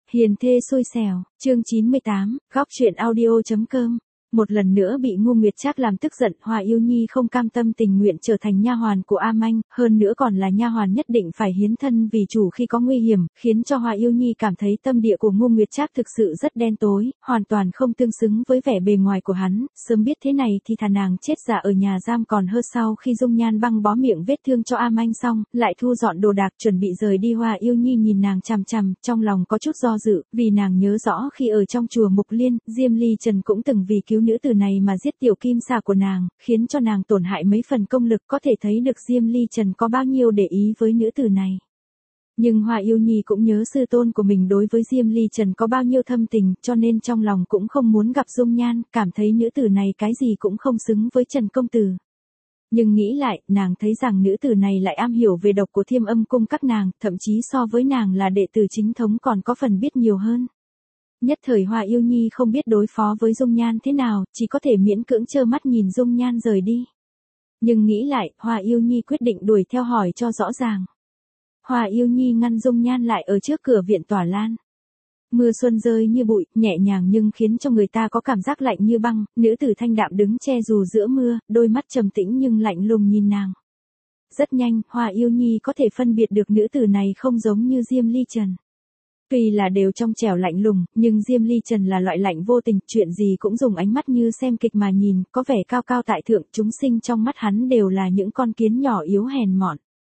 Hiền thê xui xẻo, chương 98, góc truyện audio.com. Một lần nữa bị Ngô Nguyệt Trác làm tức giận, Hoa Yêu Nhi không cam tâm tình nguyện trở thành nha hoàn của A Manh, hơn nữa còn là nha hoàn nhất định phải hiến thân vì chủ khi có nguy hiểm, khiến cho Hoa Yêu Nhi cảm thấy tâm địa của Ngô Nguyệt Trác thực sự rất đen tối, hoàn toàn không tương xứng với vẻ bề ngoài của hắn, sớm biết thế này thì thà nàng chết già ở nhà giam còn hơn. Sau khi Dung Nhan băng bó miệng vết thương cho A Manh xong, lại thu dọn đồ đạc chuẩn bị rời đi. Hoa Yêu Nhi nhìn nàng chằm chằm, trong lòng có chút do dự, vì nàng nhớ rõ khi ở trong chùa Mục Liên, Diêm Ly Trần cũng từng vì cứu nữ tử này mà giết tiểu kim xà của nàng, khiến cho nàng tổn hại mấy phần công lực, có thể thấy được Diêm Ly Trần có bao nhiêu để ý với nữ tử này. Nhưng Hoa Yêu Nhi cũng nhớ sư tôn của mình đối với Diêm Ly Trần có bao nhiêu thâm tình, cho nên trong lòng cũng không muốn gặp Dung Nhan, cảm thấy nữ tử này cái gì cũng không xứng với Trần công tử. Nhưng nghĩ lại, nàng thấy rằng nữ tử này lại am hiểu về độc của Thiêm Âm cung các nàng, thậm chí so với nàng là đệ tử chính thống còn có phần biết nhiều hơn. Nhất thời Hoa Yêu Nhi không biết đối phó với Dung Nhan thế nào, chỉ có thể miễn cưỡng trơ mắt nhìn Dung Nhan rời đi. Nhưng nghĩ lại, Hoa Yêu Nhi quyết định đuổi theo hỏi cho rõ ràng. Hoa Yêu Nhi ngăn Dung Nhan lại ở trước cửa viện tỏa lan. Mưa xuân rơi như bụi, nhẹ nhàng nhưng khiến cho người ta có cảm giác lạnh như băng, nữ tử thanh đạm đứng che dù giữa mưa, đôi mắt trầm tĩnh nhưng lạnh lùng nhìn nàng. Rất nhanh, Hoa Yêu Nhi có thể phân biệt được nữ tử này không giống như Diêm Ly Trần. Tuy là đều trong trẻo lạnh lùng, nhưng Diêm Ly Trần là loại lạnh vô tình, chuyện gì cũng dùng ánh mắt như xem kịch mà nhìn, có vẻ cao cao tại thượng, chúng sinh trong mắt hắn đều là những con kiến nhỏ yếu hèn mọn.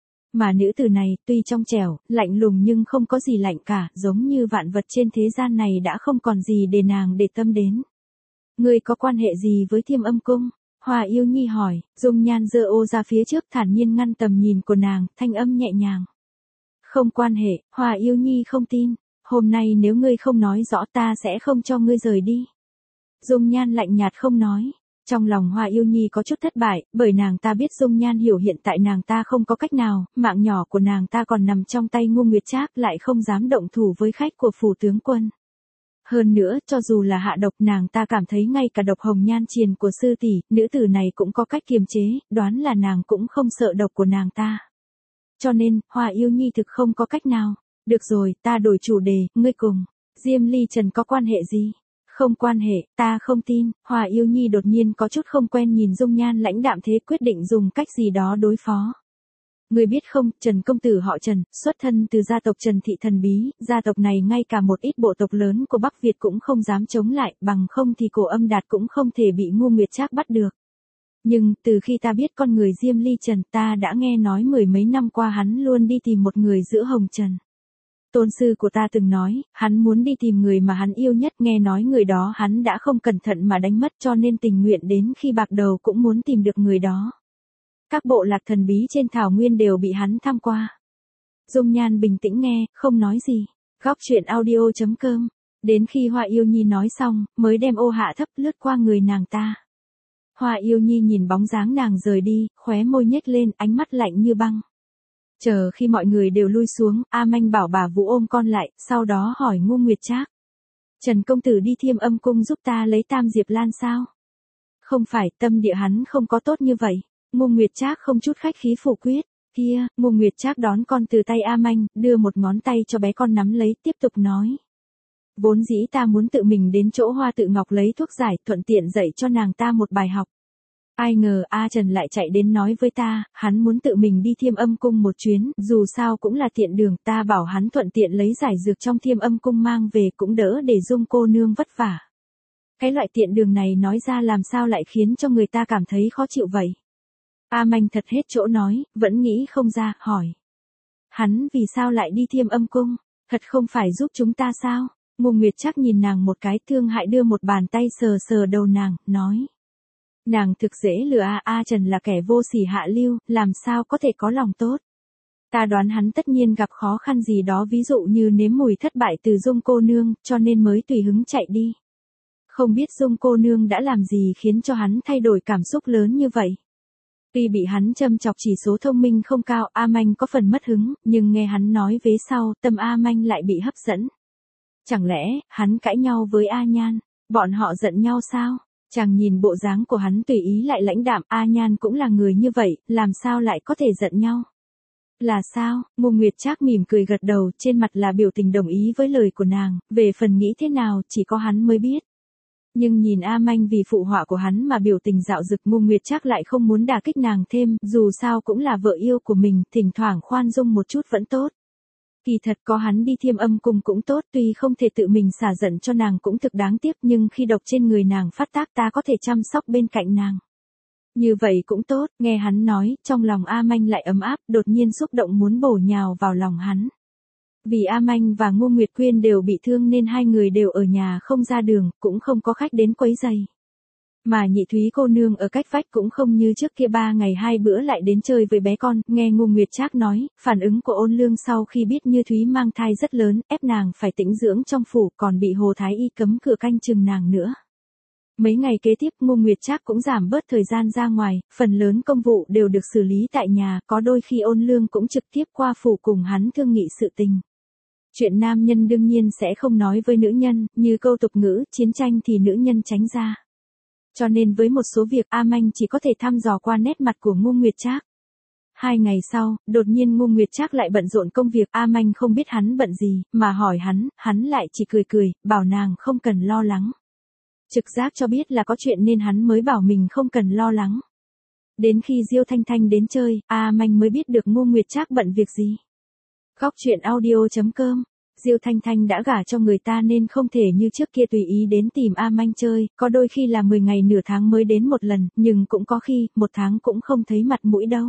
Mà nữ tử này, tuy trong trẻo, lạnh lùng nhưng không có gì lạnh cả, giống như vạn vật trên thế gian này đã không còn gì để nàng để tâm đến. Ngươi có quan hệ gì với Thiêm Âm cung? Hoa Yêu Nhi hỏi, Dung Nhan giơ ô ra phía trước thản nhiên ngăn tầm nhìn của nàng, thanh âm nhẹ nhàng. Không quan hệ, Hoa Yêu Nhi không tin, hôm nay nếu ngươi không nói rõ ta sẽ không cho ngươi rời đi. Dung Nhan lạnh nhạt không nói. Trong lòng Hoa Yêu Nhi có chút thất bại, bởi nàng ta biết Dung Nhan hiểu hiện tại nàng ta không có cách nào, mạng nhỏ của nàng ta còn nằm trong tay Ngô Nguyệt Trác, lại không dám động thủ với khách của phủ tướng quân. Hơn nữa, cho dù là hạ độc, nàng ta cảm thấy ngay cả độc hồng nhan triền của sư tỷ, nữ tử này cũng có cách kiềm chế, đoán là nàng cũng không sợ độc của nàng ta. Cho nên, Hoa Yêu Nhi thực không có cách nào. Được rồi, ta đổi chủ đề, ngươi cùng Diêm Ly Trần có quan hệ gì? Không quan hệ, ta không tin. Hoa Yêu Nhi đột nhiên có chút không quen nhìn Dung Nhan lãnh đạm thế, quyết định dùng cách gì đó đối phó. Ngươi biết không, Trần công tử họ Trần, xuất thân từ gia tộc Trần thị thần bí, gia tộc này ngay cả một ít bộ tộc lớn của Bắc Việt cũng không dám chống lại, bằng không thì Cổ Âm Đạt cũng không thể bị Ngô Nguyệt Trác bắt được. Nhưng, từ khi ta biết con người Diêm Ly Trần, ta đã nghe nói mười mấy năm qua hắn luôn đi tìm một người giữa hồng trần. Tôn sư của ta từng nói, hắn muốn đi tìm người mà hắn yêu nhất, nghe nói người đó hắn đã không cẩn thận mà đánh mất, cho nên tình nguyện đến khi bạc đầu cũng muốn tìm được người đó. Các bộ lạc thần bí trên thảo nguyên đều bị hắn tham qua. Dung Nhan bình tĩnh nghe, không nói gì. Góc truyện audio.com. Đến khi Hoa Yêu Nhi nói xong, mới đem ô hạ thấp lướt qua người nàng ta. Hoa Yêu Nhi nhìn bóng dáng nàng rời đi, khóe môi nhếch lên, ánh mắt lạnh như băng. Chờ khi mọi người đều lui xuống, A Manh bảo bà Vũ ôm con lại, sau đó hỏi Ngô Nguyệt Trác. Trần công tử đi Thiêm Âm cung giúp ta lấy Tam Diệp Lan sao? Không phải, tâm địa hắn không có tốt như vậy. Ngô Nguyệt Trác không chút khách khí phủ quyết. Kia, Ngô Nguyệt Trác đón con từ tay A Manh, đưa một ngón tay cho bé con nắm lấy, tiếp tục nói. Vốn dĩ ta muốn tự mình đến chỗ Hoa Tự Ngọc lấy thuốc giải, thuận tiện dạy cho nàng ta một bài học. Ai ngờ A Trần lại chạy đến nói với ta, hắn muốn tự mình đi Thiêm Âm cung một chuyến, dù sao cũng là tiện đường, ta bảo hắn thuận tiện lấy giải dược trong Thiêm Âm cung mang về cũng đỡ để Dung cô nương vất vả. Cái loại tiện đường này nói ra làm sao lại khiến cho người ta cảm thấy khó chịu vậy? A Manh thật hết chỗ nói, vẫn nghĩ không ra, hỏi. Hắn vì sao lại đi Thiêm Âm cung? Thật không phải giúp chúng ta sao? Ngô Nguyệt Trác nhìn nàng một cái, thương hại đưa một bàn tay sờ sờ đầu nàng, nói. Nàng thực dễ lừa A Trần là kẻ vô sỉ hạ lưu, làm sao có thể có lòng tốt. Ta đoán hắn tất nhiên gặp khó khăn gì đó, ví dụ như nếm mùi thất bại từ Dung cô nương, cho nên mới tùy hứng chạy đi. Không biết Dung cô nương đã làm gì khiến cho hắn thay đổi cảm xúc lớn như vậy. Tuy bị hắn châm chọc chỉ số thông minh không cao, A Manh có phần mất hứng, nhưng nghe hắn nói vế sau, tâm A Manh lại bị hấp dẫn. Chẳng lẽ, hắn cãi nhau với A Nhan, bọn họ giận nhau sao? Chàng nhìn bộ dáng của hắn tùy ý lại lãnh đạm, A Nhan cũng là người như vậy, làm sao lại có thể giận nhau. Là sao? Ngô Nguyệt Trác mỉm cười gật đầu, trên mặt là biểu tình đồng ý với lời của nàng, về phần nghĩ thế nào chỉ có hắn mới biết. Nhưng nhìn A Manh vì phụ họa của hắn mà biểu tình dạo dực, Ngô Nguyệt Trác lại không muốn đả kích nàng thêm, dù sao cũng là vợ yêu của mình, thỉnh thoảng khoan dung một chút vẫn tốt. Kỳ thật có hắn đi Thiêm Âm Cung cũng tốt, tuy không thể tự mình xả giận cho nàng cũng thực đáng tiếc, nhưng khi độc trên người nàng phát tác ta có thể chăm sóc bên cạnh nàng. Như vậy cũng tốt, nghe hắn nói, trong lòng A Manh lại ấm áp, đột nhiên xúc động muốn bổ nhào vào lòng hắn. Vì A Manh và Ngô Nguyệt Quyên đều bị thương nên hai người đều ở nhà không ra đường, cũng không có khách đến quấy rầy. Mà Nhị Thúy cô nương ở cách vách cũng không như trước kia 3 ngày 2 bữa lại đến chơi với bé con, nghe Ngô Nguyệt Trác nói, phản ứng của Ôn Lương sau khi biết Như Thúy mang thai rất lớn, ép nàng phải tĩnh dưỡng trong phủ, còn bị Hồ Thái Y cấm cửa canh chừng nàng nữa. Mấy ngày kế tiếp Ngô Nguyệt Trác cũng giảm bớt thời gian ra ngoài, phần lớn công vụ đều được xử lý tại nhà, có đôi khi Ôn Lương cũng trực tiếp qua phủ cùng hắn thương nghị sự tình. Chuyện nam nhân đương nhiên sẽ không nói với nữ nhân, như câu tục ngữ, chiến tranh thì nữ nhân tránh ra. Cho nên với một số việc A Manh chỉ có thể thăm dò qua nét mặt của Ngô Nguyệt Trác. 2 ngày sau, đột nhiên Ngô Nguyệt Trác lại bận rộn công việc, A Manh không biết hắn bận gì, mà hỏi hắn lại chỉ cười cười, bảo nàng không cần lo lắng. Trực giác cho biết là có chuyện nên hắn mới bảo mình không cần lo lắng. Đến khi Diêu Thanh Thanh đến chơi, A Manh mới biết được Ngô Nguyệt Trác bận việc gì. Góc truyện audio.com. Diêu Thanh Thanh đã gả cho người ta nên không thể như trước kia tùy ý đến tìm A Manh chơi, có đôi khi là 10 ngày nửa tháng mới đến một lần, nhưng cũng có khi, 1 tháng cũng không thấy mặt mũi đâu.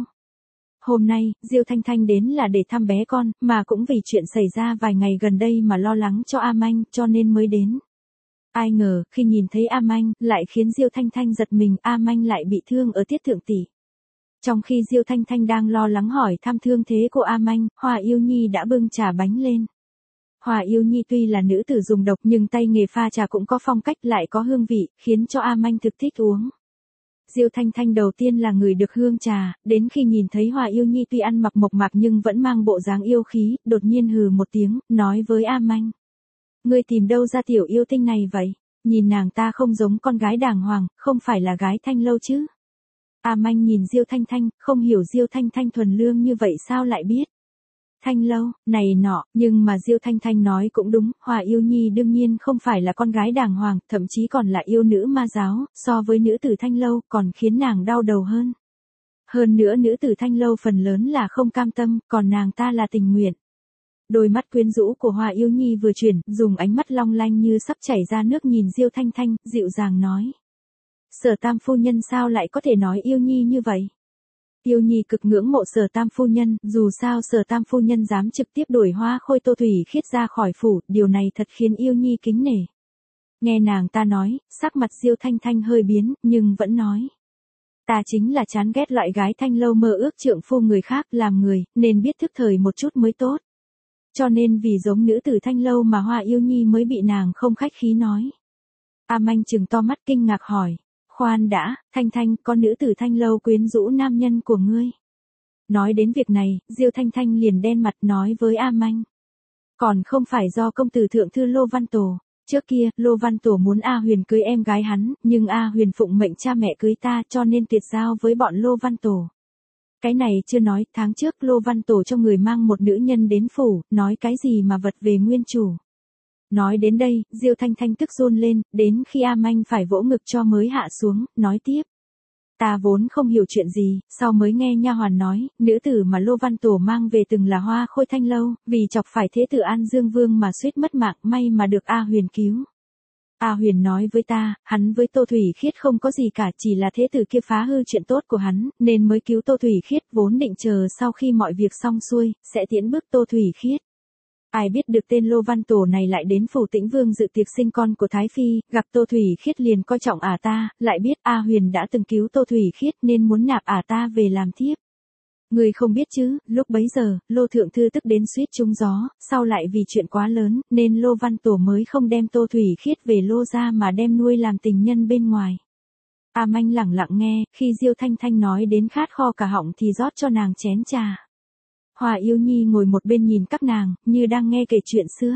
Hôm nay, Diêu Thanh Thanh đến là để thăm bé con, mà cũng vì chuyện xảy ra vài ngày gần đây mà lo lắng cho A Manh, cho nên mới đến. Ai ngờ, khi nhìn thấy A Manh, lại khiến Diêu Thanh Thanh giật mình, A Manh lại bị thương ở Tiết Thượng Tỷ. Trong khi Diêu Thanh Thanh đang lo lắng hỏi thăm thương thế của A Manh, Hòa Yêu Nhi đã bưng trà bánh lên. Hòa Yêu Nhi tuy là nữ tử dùng độc nhưng tay nghề pha trà cũng có phong cách lại có hương vị, khiến cho A Manh thực thích uống. Diêu Thanh Thanh đầu tiên là người được hương trà, đến khi nhìn thấy Hòa Yêu Nhi tuy ăn mặc mộc mạc nhưng vẫn mang bộ dáng yêu khí, đột nhiên hừ một tiếng, nói với A Manh. Ngươi tìm đâu ra tiểu yêu tinh này vậy? Nhìn nàng ta không giống con gái đàng hoàng, không phải là gái Thanh Lâu chứ? A Manh nhìn Diêu Thanh Thanh, không hiểu Diêu Thanh Thanh thuần lương như vậy sao lại biết. Thanh Lâu, này nọ, nhưng mà Diêu Thanh Thanh nói cũng đúng, Hòa Yêu Nhi đương nhiên không phải là con gái đàng hoàng, thậm chí còn là yêu nữ ma giáo, so với nữ tử Thanh Lâu còn khiến nàng đau đầu hơn. Hơn nữa nữ tử Thanh Lâu phần lớn là không cam tâm, còn nàng ta là tình nguyện. Đôi mắt quyến rũ của Hòa Yêu Nhi vừa chuyển, dùng ánh mắt long lanh như sắp chảy ra nước nhìn Diêu Thanh Thanh, dịu dàng nói. Sở Tam phu nhân sao lại có thể nói Yêu Nhi như vậy? Yêu Nhi cực ngưỡng mộ Sở Tam phu nhân, dù sao Sở Tam phu nhân dám trực tiếp đuổi Hoa Khôi Tô Thủy Khiết ra khỏi phủ, điều này thật khiến Yêu Nhi kính nể. Nghe nàng ta nói, sắc mặt Diêu Thanh Thanh hơi biến, nhưng vẫn nói. Ta chính là chán ghét loại gái Thanh Lâu mơ ước trượng phu người khác, làm người, nên biết thức thời một chút mới tốt. Cho nên vì giống nữ tử Thanh Lâu mà Hoa Yêu Nhi mới bị nàng không khách khí nói. A Manh trừng to mắt kinh ngạc hỏi. Khoan đã, Thanh Thanh, có nữ tử Thanh Lâu quyến rũ nam nhân của ngươi. Nói đến việc này, Diêu Thanh Thanh liền đen mặt nói với A Manh. Còn không phải do công tử thượng thư Lô Văn Tổ. Trước kia, Lô Văn Tổ muốn A Huyền cưới em gái hắn, nhưng A Huyền phụng mệnh cha mẹ cưới ta cho nên tuyệt giao với bọn Lô Văn Tổ. Cái này chưa nói, tháng trước Lô Văn Tổ cho người mang một nữ nhân đến phủ, nói cái gì mà vật về nguyên chủ. Nói đến đây, Diêu Thanh Thanh tức run lên, đến khi A Manh phải vỗ ngực cho mới hạ xuống, nói tiếp. Ta vốn không hiểu chuyện gì, sau mới nghe nha hoàn nói, nữ tử mà Lô Văn Tổ mang về từng là Hoa Khôi Thanh Lâu, vì chọc phải thế tử An Dương Vương mà suýt mất mạng, may mà được A Huyền cứu. A Huyền nói với ta, hắn với Tô Thủy Khiết không có gì cả, chỉ là thế tử kia phá hư chuyện tốt của hắn, nên mới cứu Tô Thủy Khiết, vốn định chờ sau khi mọi việc xong xuôi, sẽ tiễn bước Tô Thủy Khiết. Ai biết được tên Lô Văn Tổ này lại đến phủ Tĩnh Vương dự tiệc sinh con của Thái Phi, gặp Tô Thủy Khiết liền coi trọng ả ta, lại biết A Huyền đã từng cứu Tô Thủy Khiết nên muốn nạp ả ta về làm thiếp. Người không biết chứ, lúc bấy giờ, Lô Thượng Thư tức đến suýt trúng gió, sau lại vì chuyện quá lớn, nên Lô Văn Tổ mới không đem Tô Thủy Khiết về Lô gia mà đem nuôi làm tình nhân bên ngoài. A Manh lẳng lặng nghe, khi Diêu Thanh Thanh nói đến khát kho cả họng thì rót cho nàng chén trà. Hòa Yêu Nhi ngồi một bên nhìn các nàng, như đang nghe kể chuyện xưa.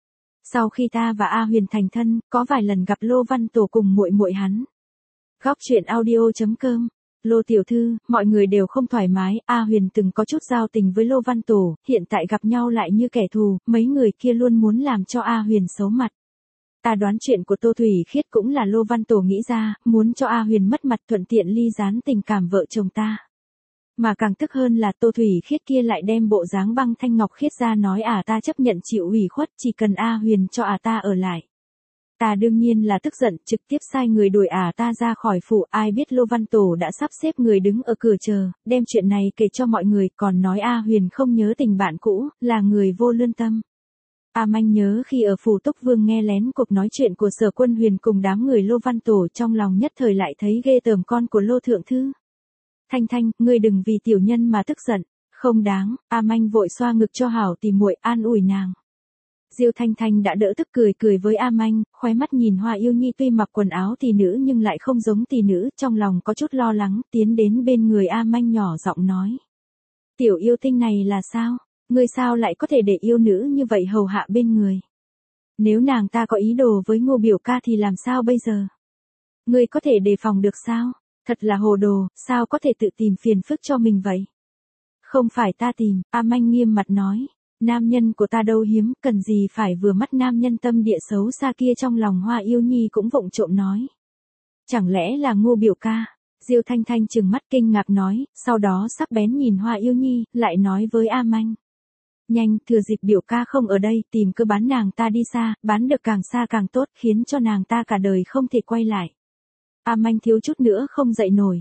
Sau khi ta và A Huyền thành thân, có vài lần gặp Lô Văn Tổ cùng muội muội hắn. Góc truyện audio.com Lô tiểu thư, mọi người đều không thoải mái, A Huyền từng có chút giao tình với Lô Văn Tổ, hiện tại gặp nhau lại như kẻ thù, mấy người kia luôn muốn làm cho A Huyền xấu mặt. Ta đoán chuyện của Tô Thủy Khiết cũng là Lô Văn Tổ nghĩ ra, muốn cho A Huyền mất mặt thuận tiện ly gián tình cảm vợ chồng ta. Mà càng tức hơn là Tô Thủy Khiết kia lại đem bộ dáng Băng Thanh Ngọc Khiết ra nói ta chấp nhận chịu ủy khuất chỉ cần A Huyền cho ta ở lại. Ta đương nhiên là tức giận, trực tiếp sai người đuổi ta ra khỏi phủ, ai biết Lô Văn Tổ đã sắp xếp người đứng ở cửa chờ, đem chuyện này kể cho mọi người, còn nói A Huyền không nhớ tình bạn cũ, là người vô lương tâm. A Manh nhớ khi ở phủ Túc Vương nghe lén cuộc nói chuyện của Sở Quân Huyền cùng đám người Lô Văn Tổ, trong lòng nhất thời lại thấy ghê tởm con của Lô Thượng Thư. Thanh Thanh, ngươi đừng vì tiểu nhân mà tức giận, không đáng. A Manh vội xoa ngực cho hảo tỉ muội an ủi nàng. Diêu Thanh Thanh đã đỡ tức cười với A Manh, khóe mắt nhìn Hoa Yêu Nhi tuy mặc quần áo tỷ nữ nhưng lại không giống tỷ nữ, trong lòng có chút lo lắng, tiến đến bên người A Manh nhỏ giọng nói. Tiểu yêu tinh này là sao? Ngươi sao lại có thể để yêu nữ như vậy hầu hạ bên người? Nếu nàng ta có ý đồ với Ngô biểu ca thì làm sao bây giờ? Ngươi có thể đề phòng được sao? Thật là hồ đồ, sao có thể tự tìm phiền phức cho mình vậy? Không phải ta tìm, A Manh nghiêm mặt nói. Nam nhân của ta đâu hiếm, cần gì phải vừa mắt nam nhân tâm địa xấu xa kia, trong lòng Hoa Yêu Nhi cũng vụng trộm nói. Chẳng lẽ là Ngô biểu ca? Diêu Thanh Thanh trừng mắt kinh ngạc nói, sau đó sắc bén nhìn Hoa Yêu Nhi, lại nói với A Manh. Nhanh, thừa dịp biểu ca không ở đây, tìm cơ bán nàng ta đi xa, bán được càng xa càng tốt, khiến cho nàng ta cả đời không thể quay lại. A Manh thiếu chút nữa không dậy nổi.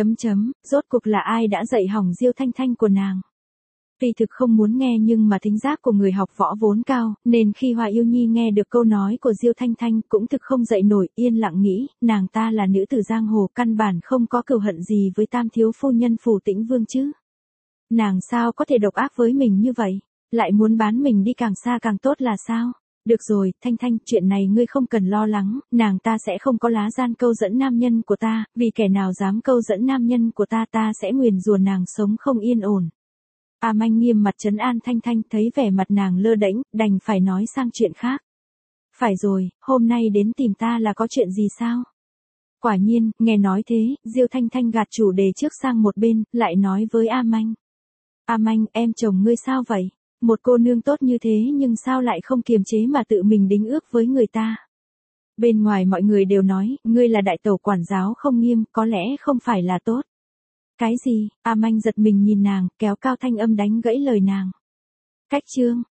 Rốt cuộc là ai đã dậy hỏng Diêu Thanh Thanh của nàng? Tuy thực không muốn nghe nhưng mà thính giác của người học võ vốn cao, nên khi Hoa Yêu Nhi nghe được câu nói của Diêu Thanh Thanh cũng thực không dậy nổi, yên lặng nghĩ, nàng ta là nữ tử giang hồ, căn bản không có cừu hận gì với tam thiếu phu nhân Phủ Tĩnh Vương chứ. Nàng sao có thể độc ác với mình như vậy, lại muốn bán mình đi càng xa càng tốt là sao? Được rồi, Thanh Thanh, chuyện này ngươi không cần lo lắng, nàng ta sẽ không có lá gan câu dẫn nam nhân của ta, vì kẻ nào dám câu dẫn nam nhân của ta ta sẽ nguyền rủa nàng sống không yên ổn. A Manh nghiêm mặt trấn an Thanh Thanh, thấy vẻ mặt nàng lơ đễnh, đành phải nói sang chuyện khác. Phải rồi, hôm nay đến tìm ta là có chuyện gì sao? Quả nhiên, nghe nói thế, Diêu Thanh Thanh gạt chủ đề trước sang một bên, lại nói với A Manh. A Manh, em chồng ngươi sao vậy? Một cô nương tốt như thế nhưng sao lại không kiềm chế mà tự mình đính ước với người ta? Bên ngoài mọi người đều nói, ngươi là đại tẩu quản giáo không nghiêm, có lẽ không phải là tốt. Cái gì? A Manh giật mình nhìn nàng, kéo cao thanh âm đánh gãy lời nàng. Cách chương.